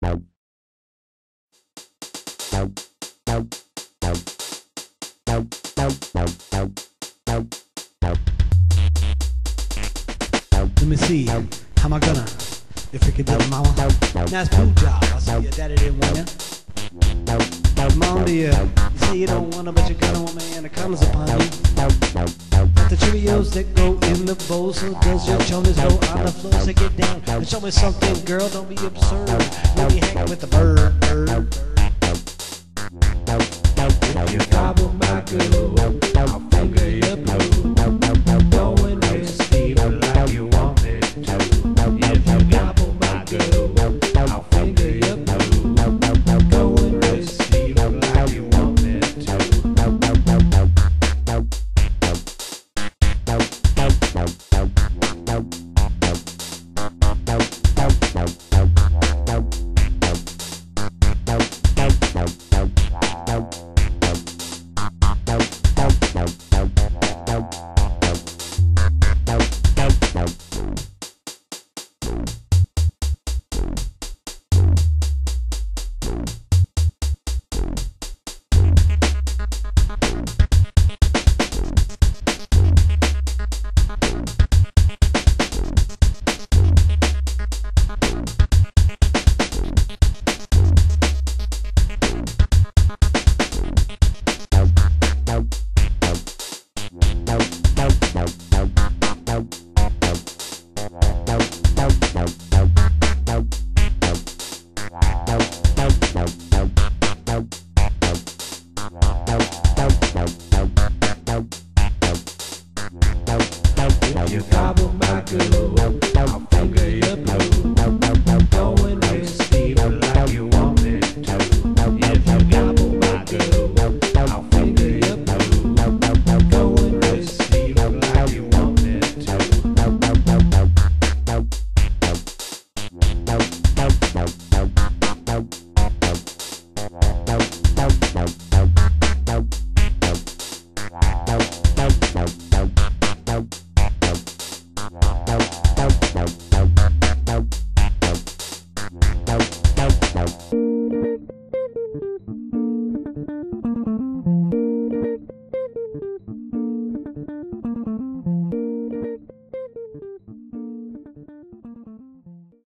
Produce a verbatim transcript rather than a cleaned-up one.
Let me see, how am I gonna, if we could do it, mama? Nice blue job, I see your daddy didn't want ya. Mom, do you, you say you don't wanna, but you're gonna want me, and it comes upon you. Got the Cheerios that go in the bowl, so does your chonies go on the floor? So get down and show me something, girl, don't be absurd. Maybe hang with the bird, bird. If you gobble my girl, I'll finger your blue. Go and receive it like you want me to. If you gobble my girl, I'll